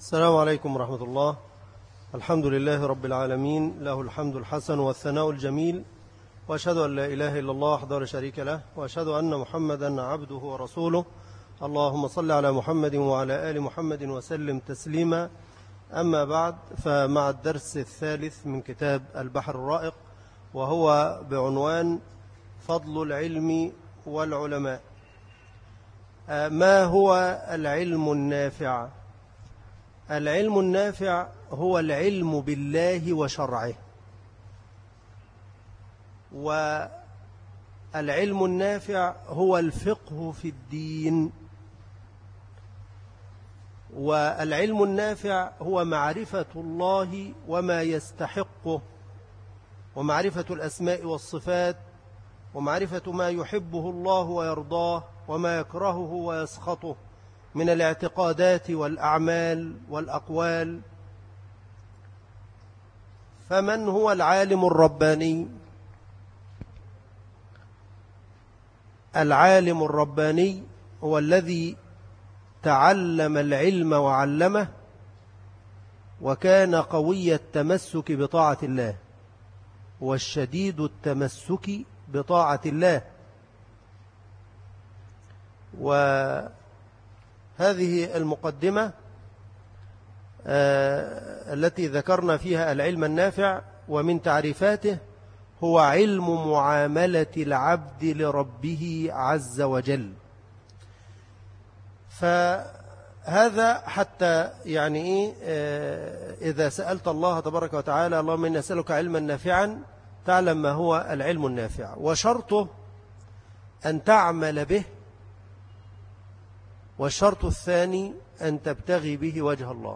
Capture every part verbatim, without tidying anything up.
السلام عليكم ورحمة الله. الحمد لله رب العالمين، له الحمد الحسن والثناء الجميل، وأشهد أن لا إله إلا الله وحده لا شريك له، وأشهد أن محمدا عبده ورسوله. اللهم صل على محمد وعلى آل محمد وسلم تسليما. أما بعد، فمع الدرس الثالث من كتاب البحر الرائق، وهو بعنوان فضل العلم والعلماء. ما هو العلم النافع؟ العلم النافع هو العلم بالله وشرعه، والعلم النافع هو الفقه في الدين، والعلم النافع هو معرفة الله وما يستحقه، ومعرفة الأسماء والصفات، ومعرفة ما يحبه الله ويرضاه وما يكرهه ويسخطه من الاعتقادات والأعمال والأقوال. فمن هو العالم الرباني؟ العالم الرباني هو الذي تعلم العلم وعلمه، وكان قوي التمسك بطاعة الله، والشديد التمسك بطاعة الله. وهذه المقدمة آه التي ذكرنا فيها العلم النافع، ومن تعريفاته هو علم معاملة العبد لربه عز وجل. فهذا حتى يعني إيه آه إذا سألت الله تبارك وتعالى اللهم إني أسألك علما نافعا، تعلم ما هو العلم النافع، وشرطه أن تعمل به، والشرط الثاني أن تبتغي به وجه الله،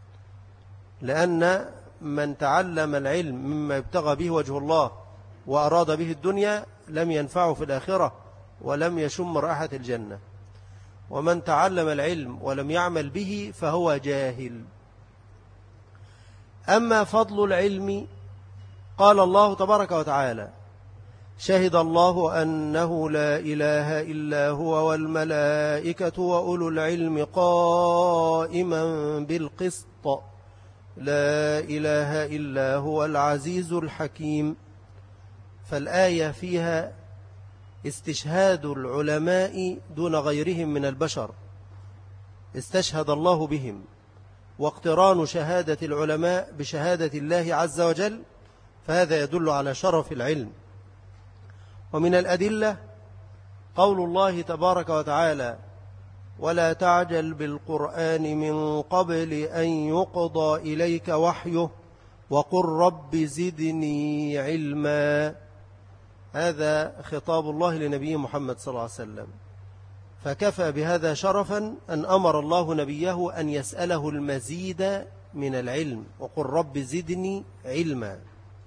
لأن من تعلم العلم مما يبتغى به وجه الله وأراد به الدنيا لم ينفعه في الآخرة ولم يشم رائحة الجنة، ومن تعلم العلم ولم يعمل به فهو جاهل. أما فضل العلم، قال الله تبارك وتعالى: شهد الله أنه لا إله إلا هو والملائكة وأولو العلم قائما بالقسط لا إله إلا هو العزيز الحكيم. فالآية فيها استشهاد العلماء دون غيرهم من البشر، استشهد الله بهم، واقتران شهادة العلماء بشهادة الله عز وجل، فهذا يدل على شرف العلم. ومن الأدلة قول الله تبارك وتعالى: ولا تعجل بالقرآن من قبل أن يقضى إليك وحيه وقل رب زدني علما. هذا خطاب الله لنبيه محمد صلى الله عليه وسلم، فكفى بهذا شرفا أن أمر الله نبيه أن يسأله المزيد من العلم، وقل رب زدني علما.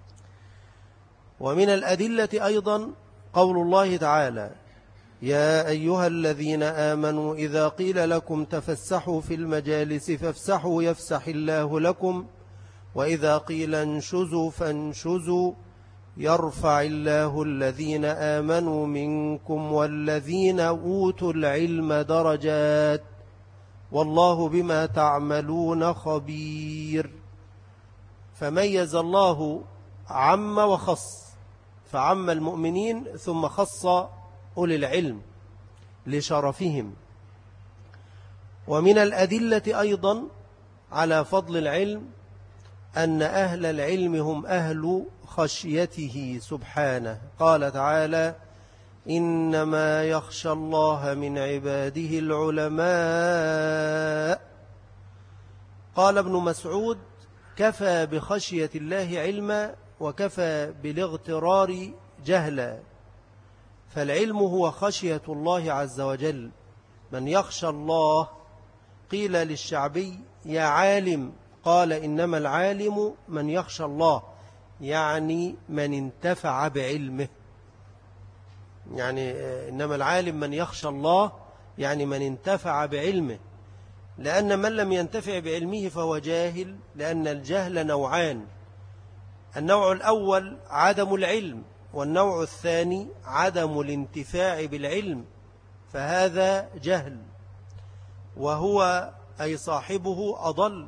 ومن الأدلة أيضا قول الله تعالى: يا أيها الذين آمنوا إذا قيل لكم تفسحوا في المجالس فافسحوا يفسح الله لكم، وإذا قيل انشزوا فانشزوا يرفع الله الذين آمنوا منكم والذين أوتوا العلم درجات والله بما تعملون خبير. فميز الله عم وخص، فعم المؤمنين ثم خص أولي العلم لشرفهم. ومن الأدلة أيضا على فضل العلم أن أهل العلم هم أهل خشيته سبحانه. قال تعالى: إنما يخشى الله من عباده العلماء. قال ابن مسعود: كفى بخشية الله علما وكفى بالاغترار جهلا. فالعلم هو خشية الله عز وجل. من يخشى الله، قيل للشعبي: يا عالم، قال: إنما العالم من يخشى الله، يعني من انتفع بعلمه. يعني إنما العالم من يخشى الله، يعني من انتفع بعلمه، لأن من لم ينتفع بعلمه فهو جاهل، لأن الجهل نوعان: النوع الأول عدم العلم، والنوع الثاني عدم الانتفاع بالعلم، فهذا جهل. وهو أي صاحبه أضل،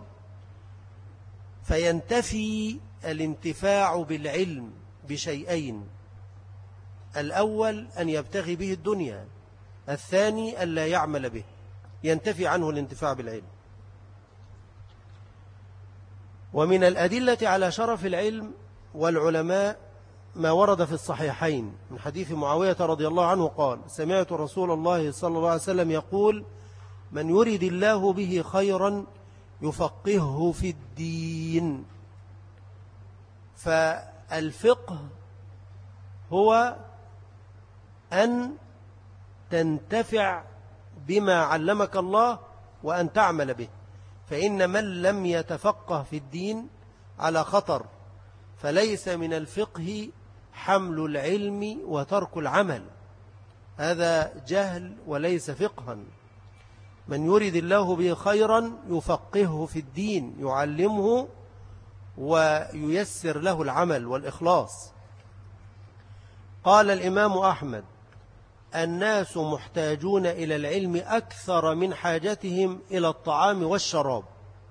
فينتفي الانتفاع بالعلم بشيئين: الأول أن يبتغي به الدنيا، الثاني أن لا يعمل به، ينتفي عنه الانتفاع بالعلم. ومن الأدلة على شرف العلم والعلماء ما ورد في الصحيحين من حديث معاوية رضي الله عنه قال: سمعت رسول الله صلى الله عليه وسلم يقول: من يرد الله به خيرا يفقهه في الدين. فالفقه هو أن تنتفع بما علمك الله وأن تعمل به، فإن من لم يتفقه في الدين على خطر، فليس من الفقه حمل العلم وترك العمل، هذا جهل وليس فقها. من يريد الله به خيرا يفقهه في الدين، يعلمه وييسر له العمل والإخلاص. قال الإمام أحمد: الناس محتاجون إلى العلم أكثر من حاجتهم إلى الطعام والشراب.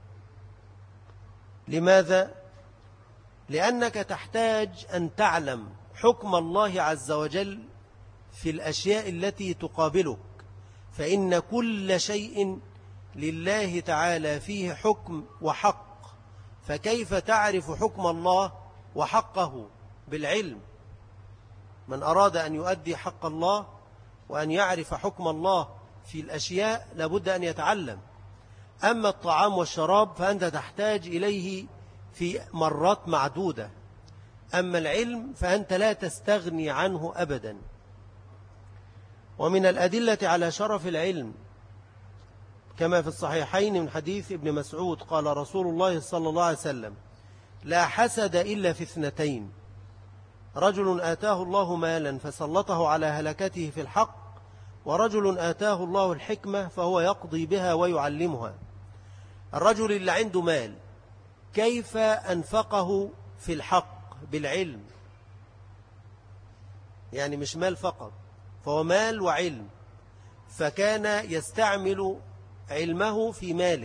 لماذا؟ لأنك تحتاج أن تعلم حكم الله عز وجل في الأشياء التي تقابلك، فإن كل شيء لله تعالى فيه حكم وحق، فكيف تعرف حكم الله وحقه؟ بالعلم. من أراد أن يؤدي حق الله وأن يعرف حكم الله في الأشياء لابد أن يتعلم. أما الطعام والشراب فأنت تحتاج إليه في مرات معدودة، أما العلم فأنت لا تستغني عنه أبدا. ومن الأدلة على شرف العلم كما في الصحيحين من حديث ابن مسعود قال رسول الله صلى الله عليه وسلم: لا حسد إلا في اثنتين: رجل آتاه الله مالا فسلطه على هلكته في الحق، ورجل آتاه الله الحكمة فهو يقضي بها ويعلمها. الرجل اللي عنده مال كيف أنفقه في الحق؟ بالعلم، يعني مش مال فقط، فهو مال وعلم، فكان يستعمل علمه في ماله.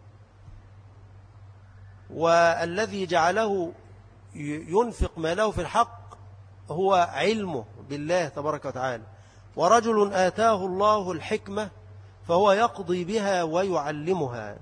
والذي جعله ينفق ماله في الحق هو علمه بالله تبارك وتعالى. ورجل آتاه الله الحكمة فهو يقضي بها ويعلمها.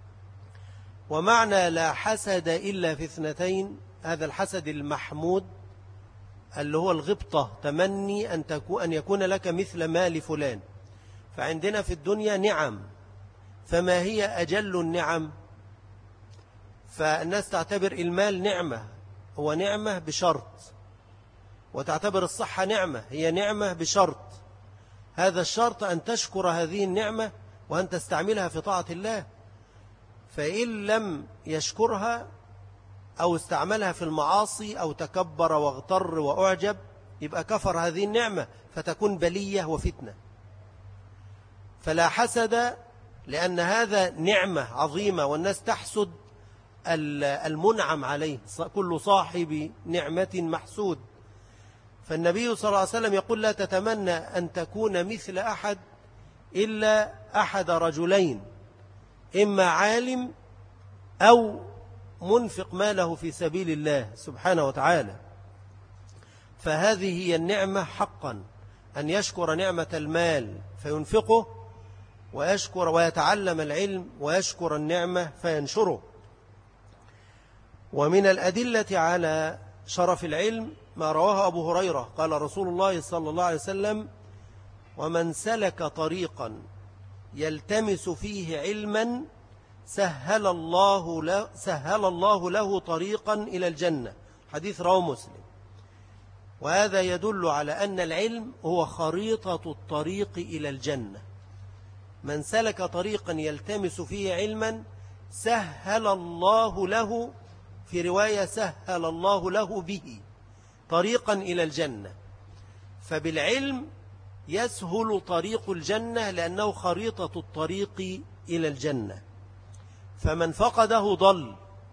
ومعنى لا حسد إلا في اثنتين، هذا الحسد المحمود اللي هو الغبطة، تمني أن تكون أن يكون لك مثل مال فلان. فعندنا في الدنيا نعم، فما هي أجل النعم؟ فالناس تعتبر المال نعمة، هو نعمة بشرط، وتعتبر الصحة نعمة، هي نعمة بشرط. هذا الشرط أن تشكر هذه النعمة وأن تستعملها في طاعة الله. فإن لم يشكرها أو استعملها في المعاصي أو تكبر واغتر وأعجب، يبقى كفر هذه النعمة فتكون بلية وفتنة. فلا حسد، لأن هذا نعمة عظيمة والناس تحسد المنعم عليه، كل صاحب نعمة محسود. فالنبي صلى الله عليه وسلم يقول: لا تتمنى أن تكون مثل أحد إلا أحد رجلين: إما عالم أو منفق ماله في سبيل الله سبحانه وتعالى. فهذه هي النعمة حقا، أن يشكر نعمة المال فينفقه، ويشكر ويتعلم العلم، ويشكر النعمة فينشره. ومن الأدلة على شرف العلم ما رواه أبو هريرة قال رسول الله صلى الله عليه وسلم: ومن سلك طريقا يلتمس فيه علما سهل الله له, سهل الله له طريقا إلى الجنة. حديث رواه مسلم. وهذا يدل على أن العلم هو خريطة الطريق إلى الجنة. من سلك طريقا يلتمس فيه علما سهل الله له، في رواية سهل الله له به طريقا إلى الجنة. فبالعلم يسهل طريق الجنة لأنه خريطة الطريق إلى الجنة. فمن فقده ضل.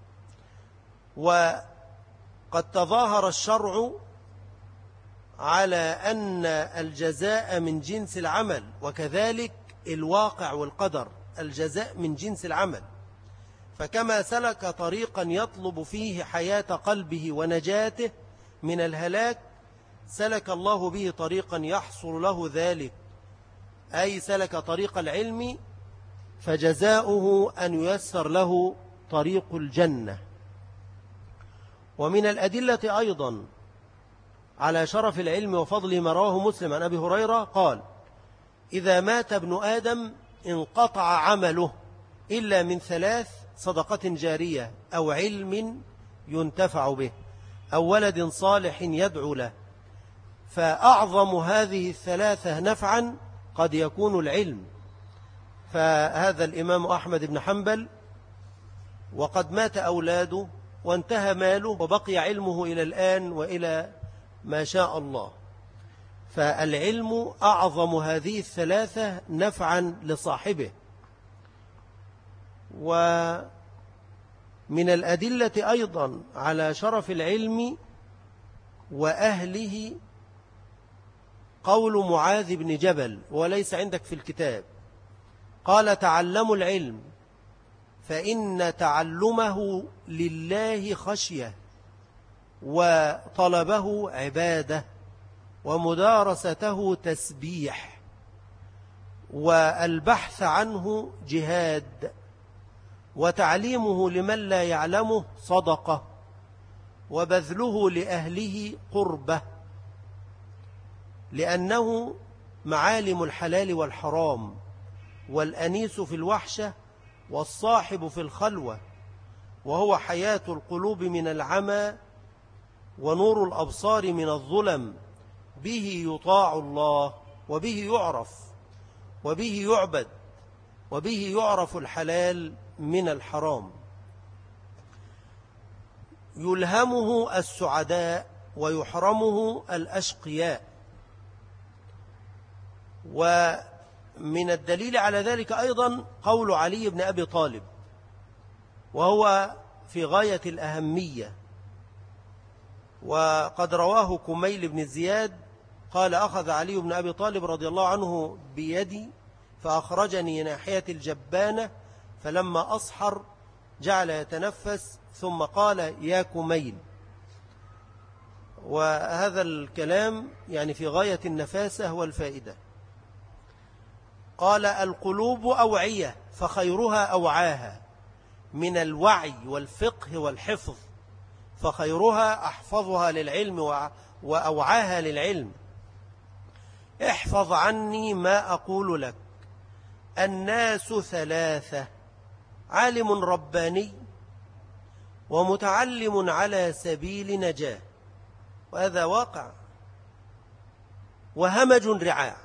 وقد تظاهر الشرع على أن الجزاء من جنس العمل، وكذلك الواقع والقدر. الجزاء من جنس العمل. فكما سلك طريقا يطلب فيه حياة قلبه ونجاته من الهلاك، سلك الله به طريقا يحصل له ذلك، أي سلك طريق العلم، فجزاؤه أن ييسر له طريق الجنة. ومن الأدلة أيضا على شرف العلم وفضل ما رواه مسلم عن أبي هريرة قال: إذا مات ابن آدم انقطع عمله إلا من ثلاث: صدقة جارية، أو علم ينتفع به، أو ولد صالح يدعو له. فأعظم هذه الثلاثة نفعا قد يكون العلم. فهذا الإمام أحمد بن حنبل وقد مات أولاده وانتهى ماله وبقي علمه إلى الآن وإلى ما شاء الله. فالعلم أعظم هذه الثلاثة نفعا لصاحبه. ومن الأدلة أيضا على شرف العلم وأهله قول معاذ بن جبل، وليس عندك في الكتاب، قال: تعلموا العلم فإن تعلمه لله خشية، وطلبه عبادة، ومدارسته تسبيح، والبحث عنه جهاد، وتعليمه لمن لا يعلمه صدقة، وبذله لأهله قربة، لأنه معالم الحلال والحرام، والأنيس في الوحشة، والصاحب في الخلوة، وهو حياة القلوب من العمى، ونور الأبصار من الظلم. به يطاع الله، وبه يعرف، وبه يعبد، وبه يعرف الحلال من الحرام. يلهمه السعداء ويحرمه الأشقياء. ومن الدليل على ذلك أيضا قول علي بن أبي طالب، وهو في غاية الأهمية، وقد رواه كميل بن زياد قال: أخذ علي بن أبي طالب رضي الله عنه بيدي فأخرجني ناحية الجبانة، فلما أصحر جعل يتنفس ثم قال: يا كميل. وهذا الكلام يعني في غاية النفاسة والفائدة. قال: القلوب أوعية فخيرها أوعاها، من الوعي والفقه والحفظ، فخيرها أحفظها للعلم وأوعاها للعلم. احفظ عني ما أقول لك: الناس ثلاثة: عالم رباني، ومتعلم على سبيل نجاة، وهذا واقع، وهمج رعاع،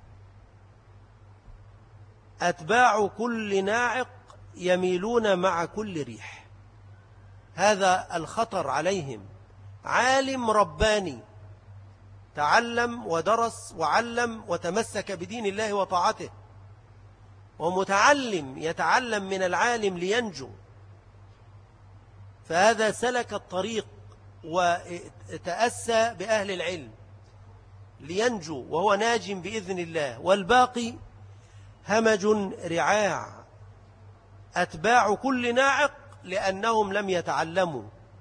أتباع كل ناعق يميلون مع كل ريح. هذا الخطر عليهم. عالم رباني تعلم ودرس وعلم وتمسك بدين الله وطاعته، ومتعلم يتعلم من العالم لينجو، فهذا سلك الطريق وتأسى بأهل العلم لينجو وهو ناج بإذن الله. والباقي همج رعاع، أتباع كل ناعق، لأنهم لم يتعلموا،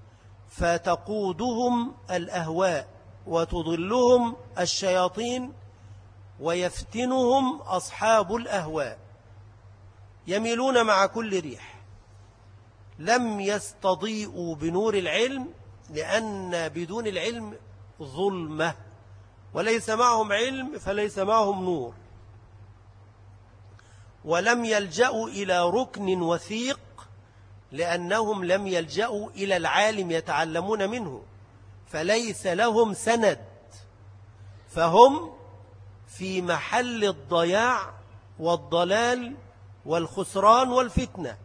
فتقودهم الأهواء وتضلهم الشياطين ويفتنهم أصحاب الأهواء، يميلون مع كل ريح. لم يستضيئوا بنور العلم، لأن بدون العلم ظلمة، وليس معهم علم فليس معهم نور. ولم يلجأوا إلى ركن وثيق، لأنهم لم يلجأوا إلى العالم يتعلمون منه، فليس لهم سند، فهم في محل الضياع والضلال والخسران والفتنة.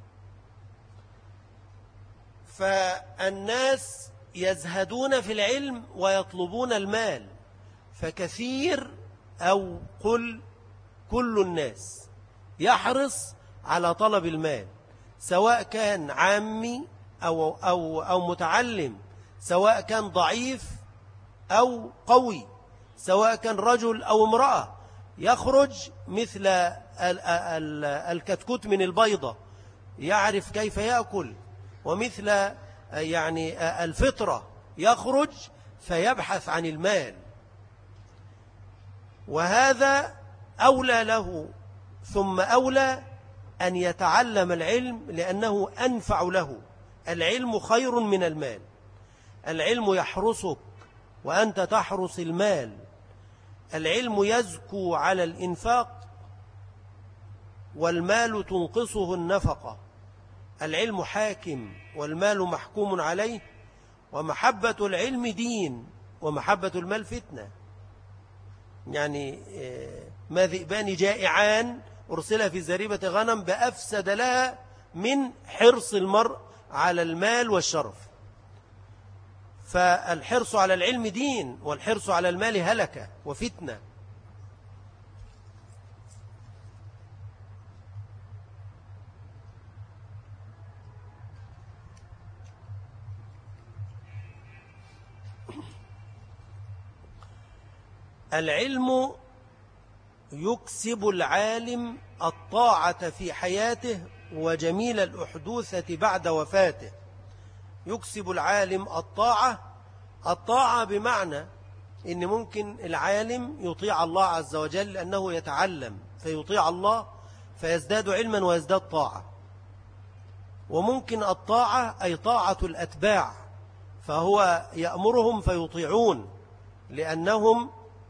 فالناس يزهدون في العلم ويطلبون المال، فكثير أو قل كل الناس يحرص على طلب المال، سواء كان عامي أو, أو, أو متعلم، سواء كان ضعيف أو قوي، سواء كان رجل أو امرأة، يخرج مثل الكتكوت من البيضة، يعرف كيف يأكل، ومثل يعني الفطرة يخرج فيبحث عن المال، وهذا أولى له ثم أولى أن يتعلم العلم لأنه أنفع له. العلم خير من المال، العلم يحرسك وأنت تحرس المال، العلم يزكو على الإنفاق والمال تنقصه النفقة، العلم حاكم والمال محكوم عليه، ومحبة العلم دين ومحبة المال فتنة. يعني ما ذئبان جائعان أرسل في زريبة غنم بأفسد لها من حرص المرء على المال والشرف. فالحرص على العلم دين، والحرص على المال هلكة وفتنة. العلم يكسب العالم الطاعة في حياته وجميل الأحدوثة بعد وفاته. يكسب العالم الطاعة، الطاعة بمعنى إن ممكن العالم يطيع الله عز وجل لأنه يتعلم فيطيع الله فيزداد علما ويزداد طاعة، وممكن الطاعة أي طاعة الأتباع، فهو يأمرهم فيطيعون لأنهم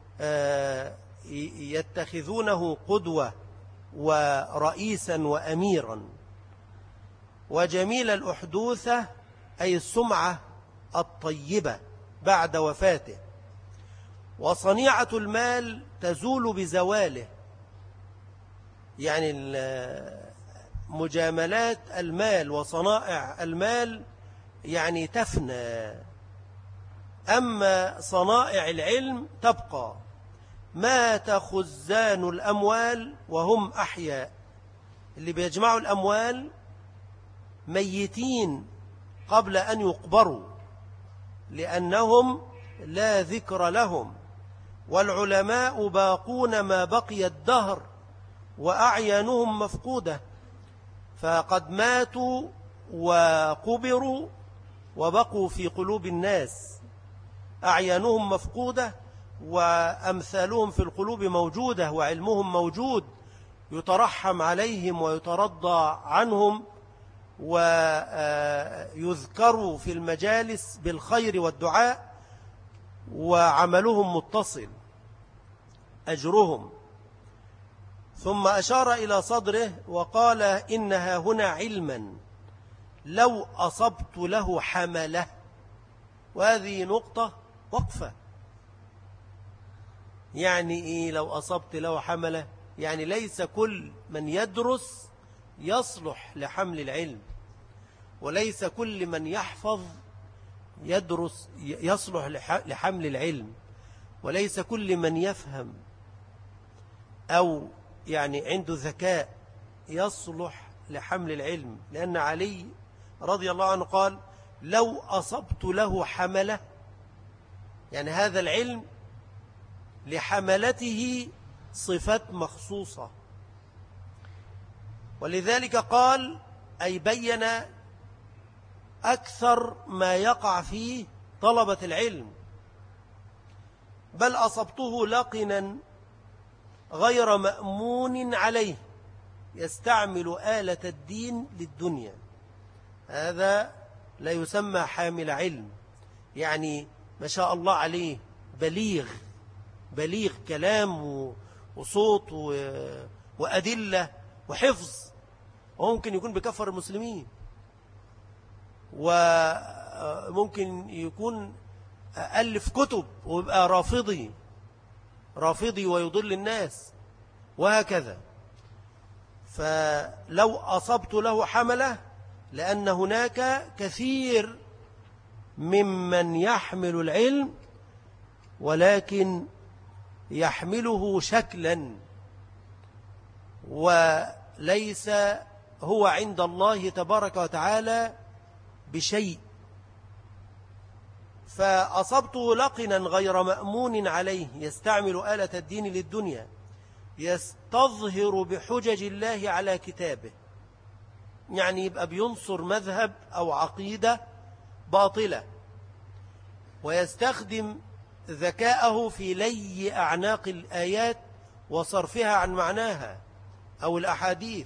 يتخذونه قدوة ورئيسا وأميرا. وجميل الأحدوثة أي السمعة الطيبة بعد وفاته. وصنيعة المال تزول بزواله، يعني مجاملات المال وصنائع المال يعني تفنى، أما صنائع العلم تبقى. مات خزان الأموال وهم أحياء، اللي بيجمعوا الأموال ميتين قبل أن يقبروا لأنهم لا ذكر لهم. والعلماء باقون ما بقي الدهر وأعيانهم مفقودة، فقد ماتوا وقبروا وبقوا في قلوب الناس، أعيانهم مفقودة وأمثالهم في القلوب موجودة، وعلمهم موجود يترحم عليهم ويترضى عنهم ويذكروا في المجالس بالخير والدعاء، وعملهم متصل أجرهم. ثم أشار إلى صدره وقال إنها هنا علما لو أصبت له حمله. وهذه نقطة وقفة. يعني إيه لو أصبت له حمله؟ يعني ليس كل من يدرس يصلح لحمل العلم، وليس كل من يحفظ يدرس يصلح لحمل العلم، وليس كل من يفهم أو يعني عنده ذكاء يصلح لحمل العلم. لأن علي رضي الله عنه قال لو أصبت له حمله، يعني هذا العلم لحملته صفات مخصوصة. ولذلك قال أي بين أكثر ما يقع فيه طلبة العلم. بل أصبته لقنا غير مأمون عليه يستعمل آلة الدين للدنيا. هذا لا يسمى حامل علم، يعني ما شاء الله عليه بليغ بليغ كلام وصوت وأدلة وحفظ، وممكن يكون بكفر المسلمين، وممكن يكون ألف كتب ويبقى رافضي رافضي ويضل الناس وهكذا. فلو أصبت له حمله، لأن هناك كثير ممن يحمل العلم ولكن يحمله شكلا وليس هو عند الله تبارك وتعالى بشيء. فأصبته لقنا غير مأمون عليه يستعمل آلة الدين للدنيا. يستظهر بحجج الله على كتابه، يعني يبقى بينصر مذهب أو عقيدة باطلة، ويستخدم ذكاءه في لي أعناق الآيات وصرفها عن معناها أو الأحاديث.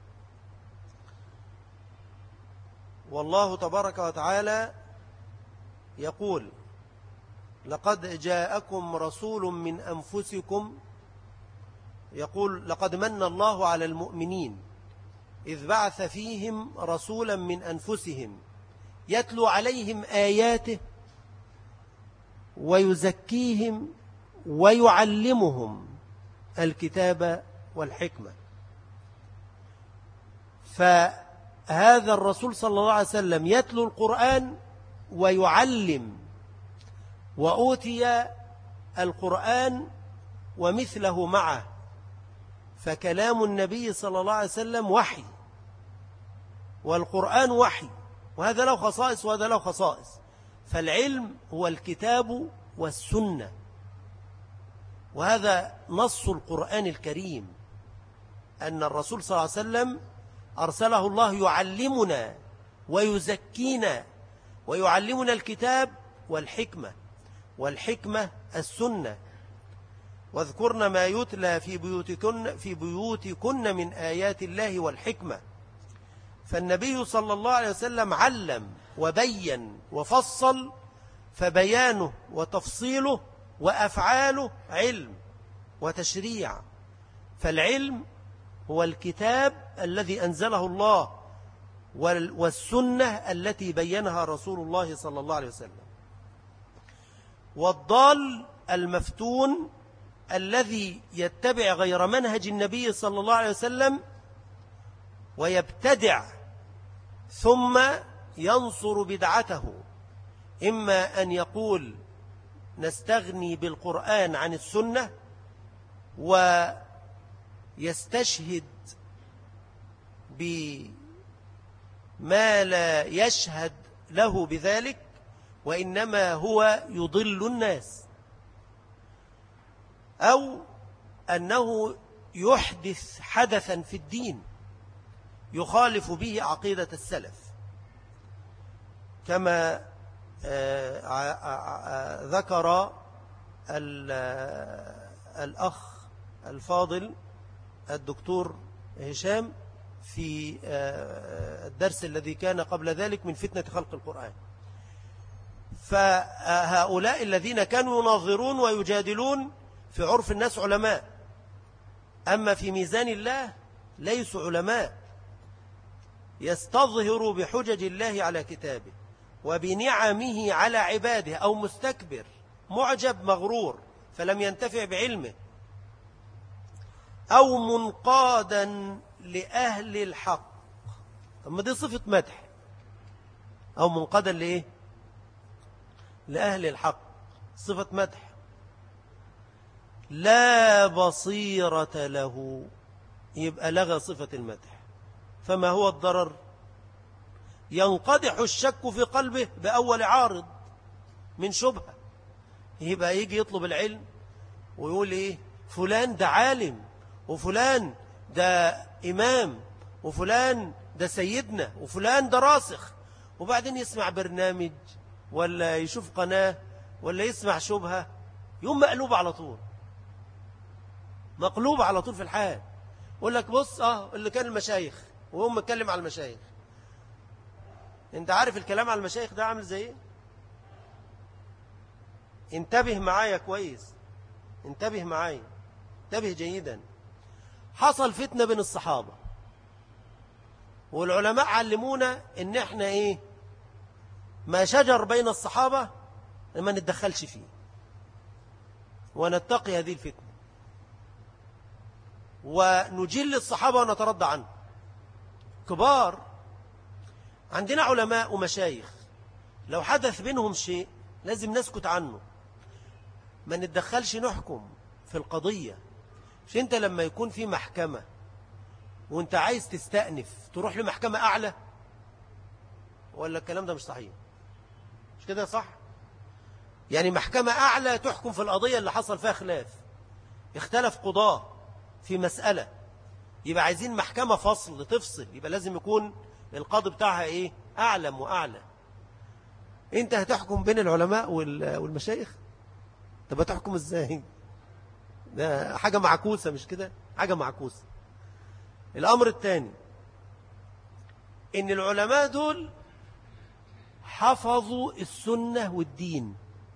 والله تبارك وتعالى يقول: لقد جاءكم رسول من أنفسكم، يقول: لقد من الله على المؤمنين إذ بعث فيهم رسولا من أنفسهم يتلو عليهم آياته ويزكيهم ويعلمهم الكتاب والحكمة. فهذا الرسول صلى الله عليه وسلم يتلو القرآن ويعلم، وأوتي القرآن ومثله معه، فكلام النبي صلى الله عليه وسلم وحي، والقرآن وحي، وهذا له خصائص وهذا له خصائص. فالعلم هو الكتاب والسنة، وهذا نص القرآن الكريم، أن الرسول صلى الله عليه وسلم أرسله الله يعلمنا ويزكينا ويعلمنا الكتاب والحكمة، والحكمة السنة. واذكرن ما يتلى في بيوتكن, في بيوتكن من آيات الله والحكمة. فالنبي صلى الله عليه وسلم علم وبين وفصل، فبيانه وتفصيله وأفعاله علم وتشريع. فالعلم هو الكتاب الذي أنزله الله والسنة التي بينها رسول الله صلى الله عليه وسلم. والضال المفتون الذي يتبع غير منهج النبي صلى الله عليه وسلم ويبتدع ثم ينصر بدعته، إما أن يقول نستغني بالقرآن عن السنة ويستشهد بما لا يشهد له بذلك، وإنما هو يضل الناس، أو أنه يحدث حدثا في الدين يخالف به عقيدة السلف، كما ذكر الأخ الفاضل الدكتور هشام في الدرس الذي كان قبل ذلك من فتنة خلق القرآن. فهؤلاء الذين كانوا يناظرون ويجادلون في عرف الناس علماء، أما في ميزان الله ليسوا علماء. يستظهر بحجج الله على كتابه وبنعمه على عباده، أو مستكبر معجب مغرور فلم ينتفع بعلمه، أو منقادا لأهل الحق. أما دي صفة مدح، أو منقادا لإيه؟ لأهل الحق، صفة مدح. لا بصيرة له، يبقى لغى صفة المدح. فما هو الضرر؟ ينقدح الشك في قلبه بأول عارض من شبهة، يبقى يجي يطلب العلم ويقول إيه؟ فلان ده عالم، وفلان ده إمام، وفلان ده سيدنا، وفلان ده راسخ، وبعدين يسمع برنامج ولا يشوف قناة ولا يسمع شبهة، يوم مقلوب على طول، مقلوب على طول في الحال. يقول لك بص اه اللي كان المشايخ، وهو متكلم على المشايخ. انت عارف الكلام على المشايخ ده عامل زي ايه؟ انتبه معايا كويس، انتبه معايا، انتبه جيدا. حصل فتنة بين الصحابة، والعلماء علمونا ان احنا ايه؟ ما شجر بين الصحابة ما نتدخلش فيه ونتقي هذه الفتنة، ونجل الصحابة ونترضى عنه. كبار عندنا علماء ومشايخ، لو حدث بينهم شيء لازم نسكت عنه، ما نتدخلش نحكم في القضية. مش انت لما يكون في محكمة وانت عايز تستأنف تروح لمحكمة أعلى؟ ولا الكلام ده مش صحيح؟ مش كده صح؟ يعني محكمة أعلى تحكم في القضية اللي حصل فيها خلاف، اختلف قضاة في مسألة، يبقى عايزين محكمة فصل تفصل، يبقى لازم يكون القاضي بتاعها إيه؟ أعلم وأعلى. أنت هتحكم بين العلماء والمشايخ؟ طب هتحكم إزاي؟ ده حاجة معكوسة مش كده؟ حاجة معكوسة. الأمر الثاني إن العلماء دول حفظوا السنة والدين،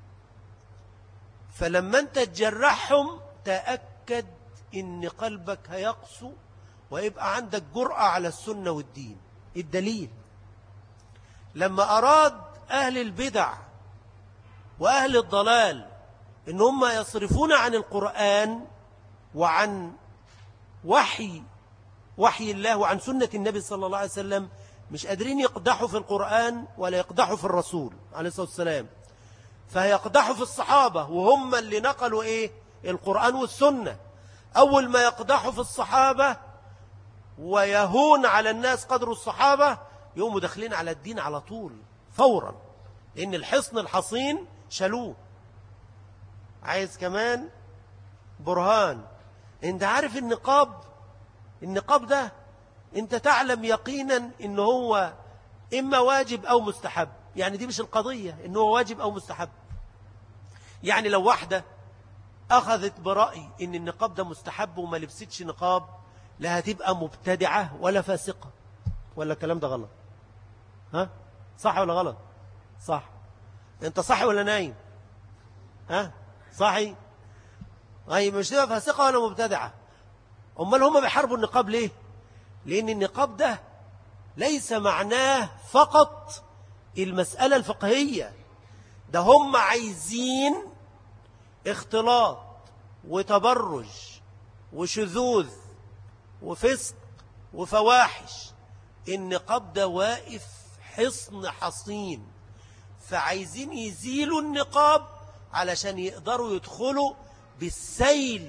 فلما أنت تجرحهم تأكد إن قلبك هيقسو ويبقى عندك جرأة على السنة والدين. الدليل لما أراد أهل البدع وأهل الضلال إن هم يصرفون عن القرآن وعن وحي وحي الله وعن سنة النبي صلى الله عليه وسلم، مش قادرين يقدحوا في القرآن ولا يقدحوا في الرسول عليه الصلاة والسلام، فيقدحوا في الصحابة وهم اللي نقلوا إيه؟ القرآن والسنة. أول ما يقدحوا في الصحابة ويهون على الناس قدر الصحابة يقوموا داخلين على الدين على طول فورا، لأن الحصن الحصين شالوه. عايز كمان برهان؟ انت عارف النقاب؟ النقاب ده انت تعلم يقينا ان هو اما واجب او مستحب، يعني دي مش القضية ان هو واجب او مستحب. يعني لو واحدة اخذت برأي ان النقاب ده مستحب وما لبستش نقاب، لا هتبقى مبتدعة ولا فاسقة، ولا الكلام ده غلط؟ ها صح ولا غلط؟ صح. انت صح ولا نايم؟ ها صحي؟ أي مش تبقى فاسقة ولا مبتدعة. أمال هم بيحاربوا النقاب ليه؟ لأن النقاب ده ليس معناه فقط المسألة الفقهية، ده هم عايزين اختلاط وتبرج وشذوذ وفسق وفواحش. النقاب ده واقف حصن حصين، فعايزين يزيلوا النقاب علشان يقدروا يدخلوا بالسيل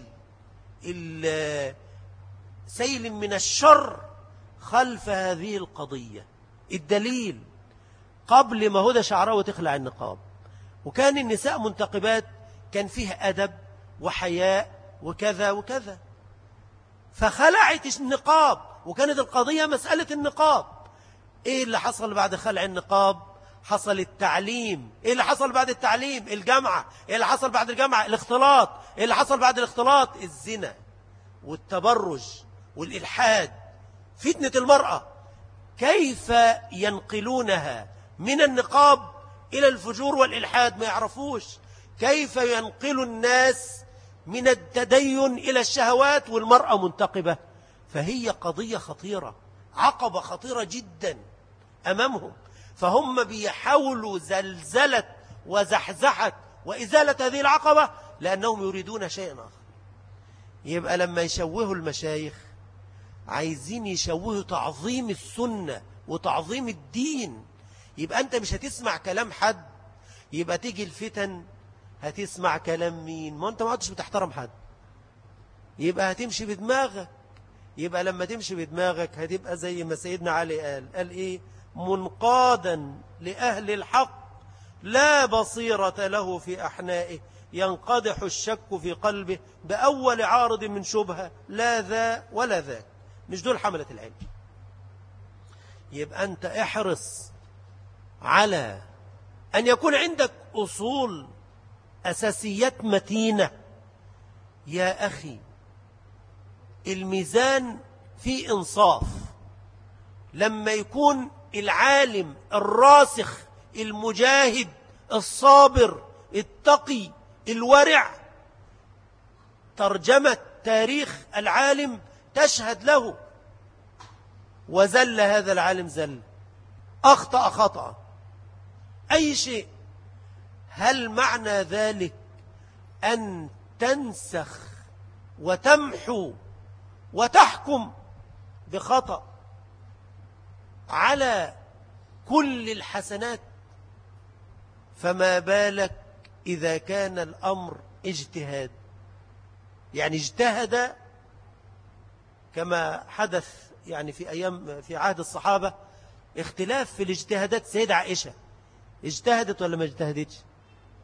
سيل من الشر خلف هذه القضية. الدليل قبل ما هدى شعراوي تخلع النقاب وكان النساء منتقبات كان فيه أدب وحياء وكذا وكذا، فخلعت النقاب وكانت القضية مسألة النقاب. إيه اللي حصل بعد خلع النقاب؟ حصل التعليم. إيه اللي حصل بعد التعليم؟ الجامعة. إيه اللي حصل بعد الجامعة؟ الاختلاط. إيه اللي حصل بعد الاختلاط؟ الزنا والتبرج والإلحاد، فتنة المرأة. كيف ينقلونها من النقاب إلى الفجور والإلحاد؟ ما يعرفوش. كيف ينقل الناس من التدين إلى الشهوات والمرأة منتقبة؟ فهي قضية خطيرة، عقبة خطيرة جدا أمامهم، فهم بيحاولوا زلزلة وزحزحة وإزالة هذه العقبة لأنهم يريدون شيئا آخر. يبقى لما يشوهوا المشايخ عايزين يشوهوا تعظيم السنة وتعظيم الدين. يبقى أنت مش هتسمع كلام حد، يبقى تيجي الفتن هتسمع كلام مين؟ ما أنت ما عدتش بتحترم حد، يبقى هتمشي بدماغك. يبقى لما تمشي بدماغك هتبقى زي ما سيدنا علي قال قال إيه؟ منقادا لأهل الحق لا بصيرة له في أحنائه، ينقدح الشك في قلبه بأول عارض من شبهة، لا ذا ولا ذاك. مش دول حملة العلم. يبقى أنت احرص على أن يكون عندك أصول أساسيات متينة. يا أخي الميزان فيه إنصاف. لما يكون العالم الراسخ المجاهد الصابر التقي الورع، ترجمة تاريخ العالم تشهد له، وزل هذا العالم زل، أخطأ خطأ أي شيء. هل معنى ذلك أن تنسخ وتمحو وتحكم بخطأ على كل الحسنات؟ فما بالك إذا كان الأمر اجتهاد، يعني اجتهد كما حدث يعني في أيام في عهد الصحابة اختلاف في الاجتهادات. سيدة عائشة اجتهدت ولا ما اجتهدتش؟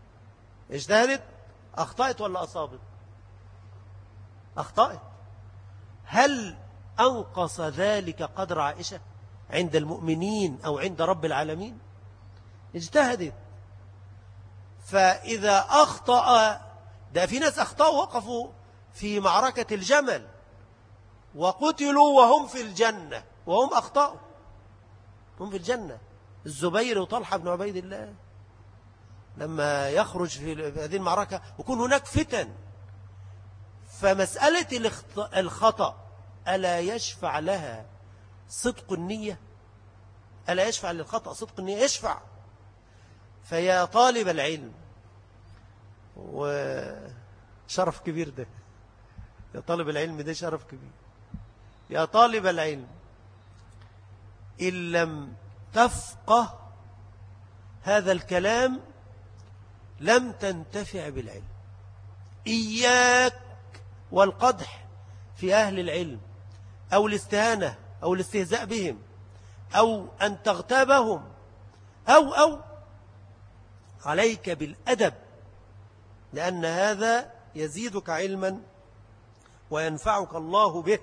اجتهدت. أخطأت ولا أصابت؟ أخطأت. هل أنقص ذلك قدر عائشة عند المؤمنين أو عند رب العالمين؟ اجتهدت. فإذا أخطأ، ده في ناس أخطأوا وقفوا في معركة الجمل وقتلوا وهم في الجنة وهم أخطأوا، هم في الجنة. الزبير وطلحة بن عبيد الله لما يخرج في هذه المعركة ويكون هناك فتن. فمسألة الخطأ ألا يشفع لها صدق النية؟ ألا يشفع للخطأ صدق النية؟ يشفع. فيا طالب العلم، وشرف كبير ده، يا طالب العلم ده شرف كبير، يا طالب العلم إن لم تفقه هذا الكلام لم تنتفع بالعلم. إياك والقدح في أهل العلم أو الاستهانة أو الاستهزاء بهم أو أن تغتابهم أو أو عليك بالأدب، لأن هذا يزيدك علما وينفعك الله به.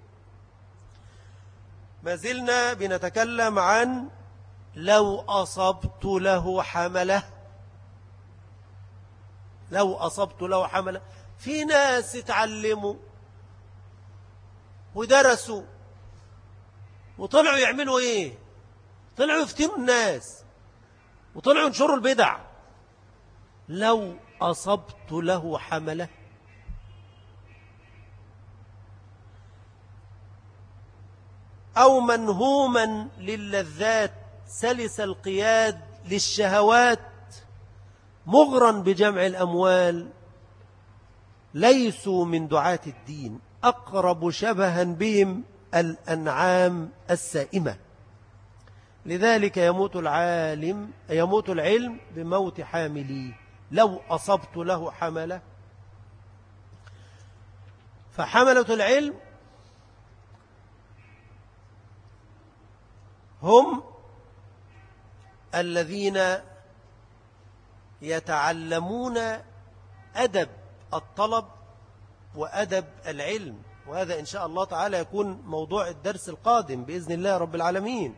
ما زلنا بنتكلم عن لو أصبت له حملة، لو أصبت له حملة. في ناس اتعلموا ودرسوا وطلعوا يعملوا ايه؟ طلعوا يفتنوا الناس وطلعوا ينشروا البدع. لو أصبت له حملة، أو منهوما للذات سلس القياد للشهوات مغرا بجمع الأموال، ليسوا من دعاة الدين، أقرب شبها بهم الأنعام السائمة. لذلك يموت العالم يموت العلم بموت حامليه. لو أصبت له حملة، فحملة العلم هم الذين يتعلمون أدب الطلب وأدب العلم، وهذا إن شاء الله تعالى يكون موضوع الدرس القادم بإذن الله رب العالمين.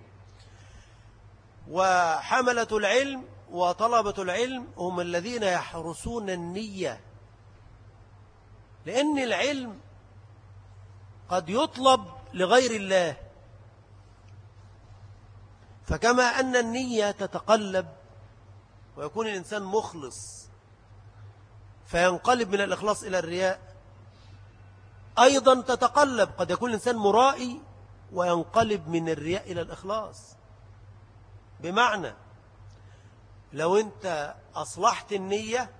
وحملة العلم وطلبة العلم هم الذين يحرسون النية، لأن العلم قد يطلب لغير الله، فكما أن النية تتقلب ويكون الإنسان مخلص فينقلب من الإخلاص إلى الرياء، أيضا تتقلب، قد يكون الإنسان مرائي وينقلب من الرياء إلى الإخلاص. بمعنى لو أنت أصلحت النية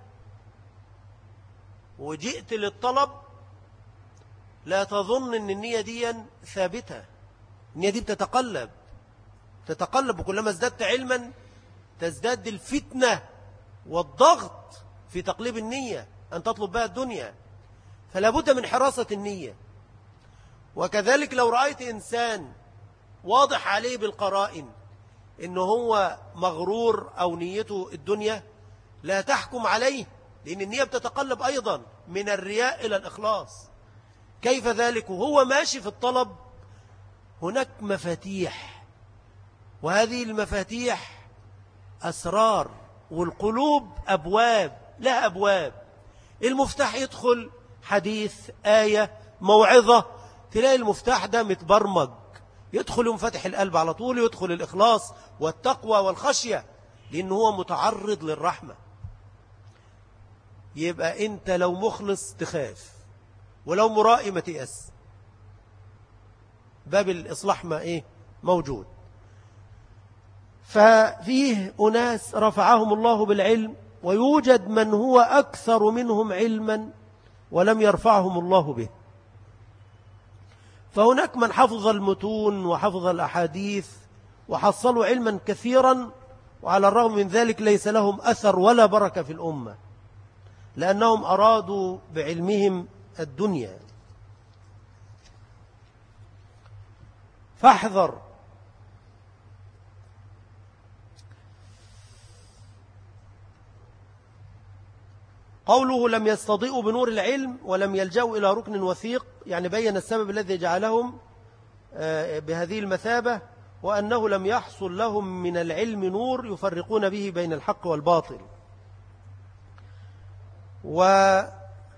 وجئت للطلب، لا تظن أن النية دي ثابتة، النية دي بتتقلب تتقلب وكلما ازددت علما تزداد الفتنة والضغط في تقليب النية أن تطلب بها الدنيا، فلا بد من حراسة النية. وكذلك لو رأيت إنسان واضح عليه بالقرائن إنه هو مغرور أو نيته الدنيا، لا تحكم عليه، لأن النية بتتقلب أيضا من الرياء إلى الإخلاص. كيف ذلك وهو ماشي في الطلب؟ هناك مفاتيح، وهذه المفاتيح أسرار، والقلوب أبواب، لا أبواب. المفتاح يدخل حديث، آية، موعظة، تلاقي المفتاح ده متبرمج، يدخل ينفتح القلب على طول، يدخل الإخلاص والتقوى والخشية، لأنه هو متعرض للرحمة. يبقى أنت لو مخلص تخاف، ولو مرائي ما تيأس، باب الإصلاح ما إيه موجود. ففيه أناس رفعهم الله بالعلم، ويوجد من هو أكثر منهم علما ولم يرفعهم الله به. فهناك من حفظ المتون وحفظ الأحاديث وحصلوا علما كثيرا، وعلى الرغم من ذلك ليس لهم أثر ولا بركة في الأمة، لأنهم أرادوا بعلمهم الدنيا. فاحذر. قوله لم يستضيئوا بنور العلم ولم يلجأوا إلى ركن وثيق، يعني بين السبب الذي جعلهم بهذه المثابة، وأنه لم يحصل لهم من العلم نور يفرقون به بين الحق والباطل. ومن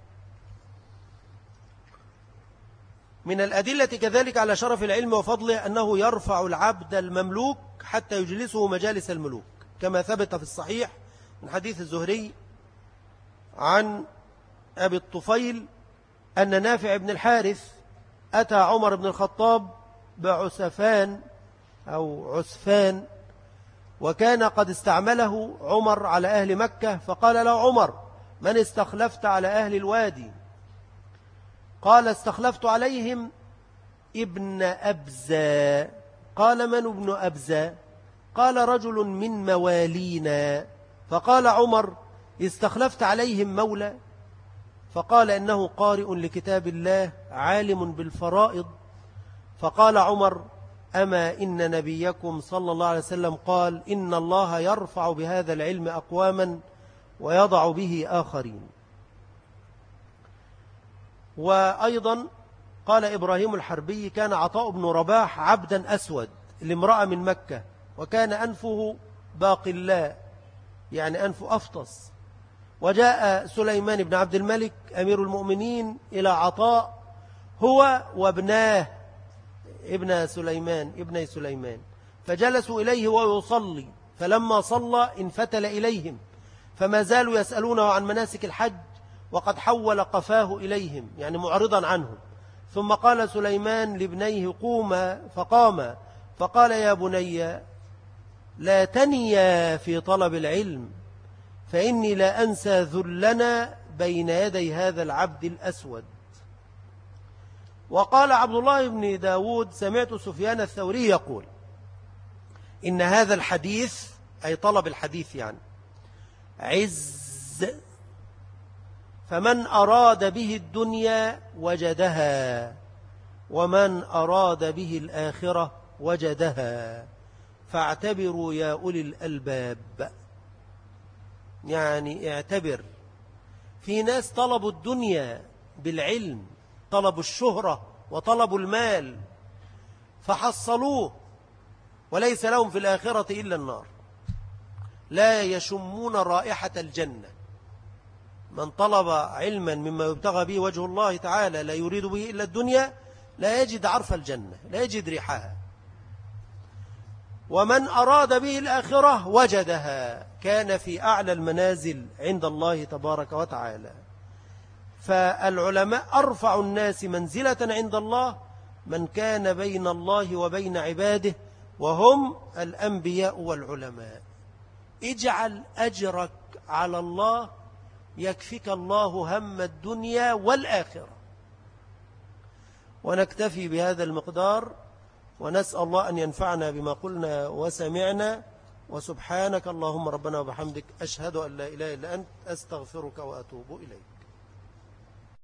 الأدلة كذلك على شرف العلم وفضله أنه يرفع العبد المملوك حتى يجلسه مجالس الملوك، كما ثبت في الصحيح من حديث الزهري عن أبي الطفيل أن نافع بن الحارث أتى عمر بن الخطاب بعسفان أو عسفان، وكان قد استعمله عمر على أهل مكة، فقال له عمر: من استخلفت على أهل الوادي؟ قال: استخلفت عليهم ابن أبزة. قال: من ابن أبزة؟ قال: رجل من موالينا. فقال عمر: استخلفت عليهم مولى؟ فقال: إنه قارئ لكتاب الله عالم بالفرائض. فقال عمر: أما إن نبيكم صلى الله عليه وسلم قال: إن الله يرفع بهذا العلم أقواما ويضع به آخرين. وأيضا قال إبراهيم الحربي: كان عطاء بن رباح عبدا أسود لامرأة من مكة، وكان أنفه باقلاء، يعني أنفه أفطس. وجاء سليمان بن عبد الملك أمير المؤمنين إلى عطاء هو وابناه ابن سليمان ابن سليمان فجلسوا إليه ويصلي، فلما صلى انفتل إليهم، فما زالوا يسألونه عن مناسك الحج وقد حول قفاه إليهم، يعني معرضا عنهم. ثم قال سليمان لابنيه: قوما، فقام، فقال: يا بني، لا تنيا في طلب العلم، فإني لا أنسى ذلنا بين يدي هذا العبد الأسود. وقال عبد الله بن داود: سمعت سفيان الثوري يقول: إن هذا الحديث، أي طلب الحديث يعني، عز، فمن أراد به الدنيا وجدها، ومن أراد به الآخرة وجدها، فاعتبروا يا أولي الألباب. يعني اعتبر، في ناس طلبوا الدنيا بالعلم، طلبوا الشهرة وطلبوا المال فحصلوه، وليس لهم في الآخرة إلا النار، لا يشمون رائحة الجنة. من طلب علما مما يبتغى به وجه الله تعالى لا يريد به إلا الدنيا لا يجد عرف الجنة، لا يجد ريحها. ومن أراد به الآخرة وجدها، كان في أعلى المنازل عند الله تبارك وتعالى. فالعلماء أرفع الناس منزلة عند الله من كان بين الله وبين عباده، وهم الأنبياء والعلماء. اجعل أجرك على الله يكفيك الله هم الدنيا والآخرة. ونكتفي بهذا المقدار، ونسأل الله أن ينفعنا بما قلنا وسمعنا. وسبحانك اللهم ربنا وبحمدك، أشهد أن لا إله إلا أنت، أستغفرك وأتوب إليك.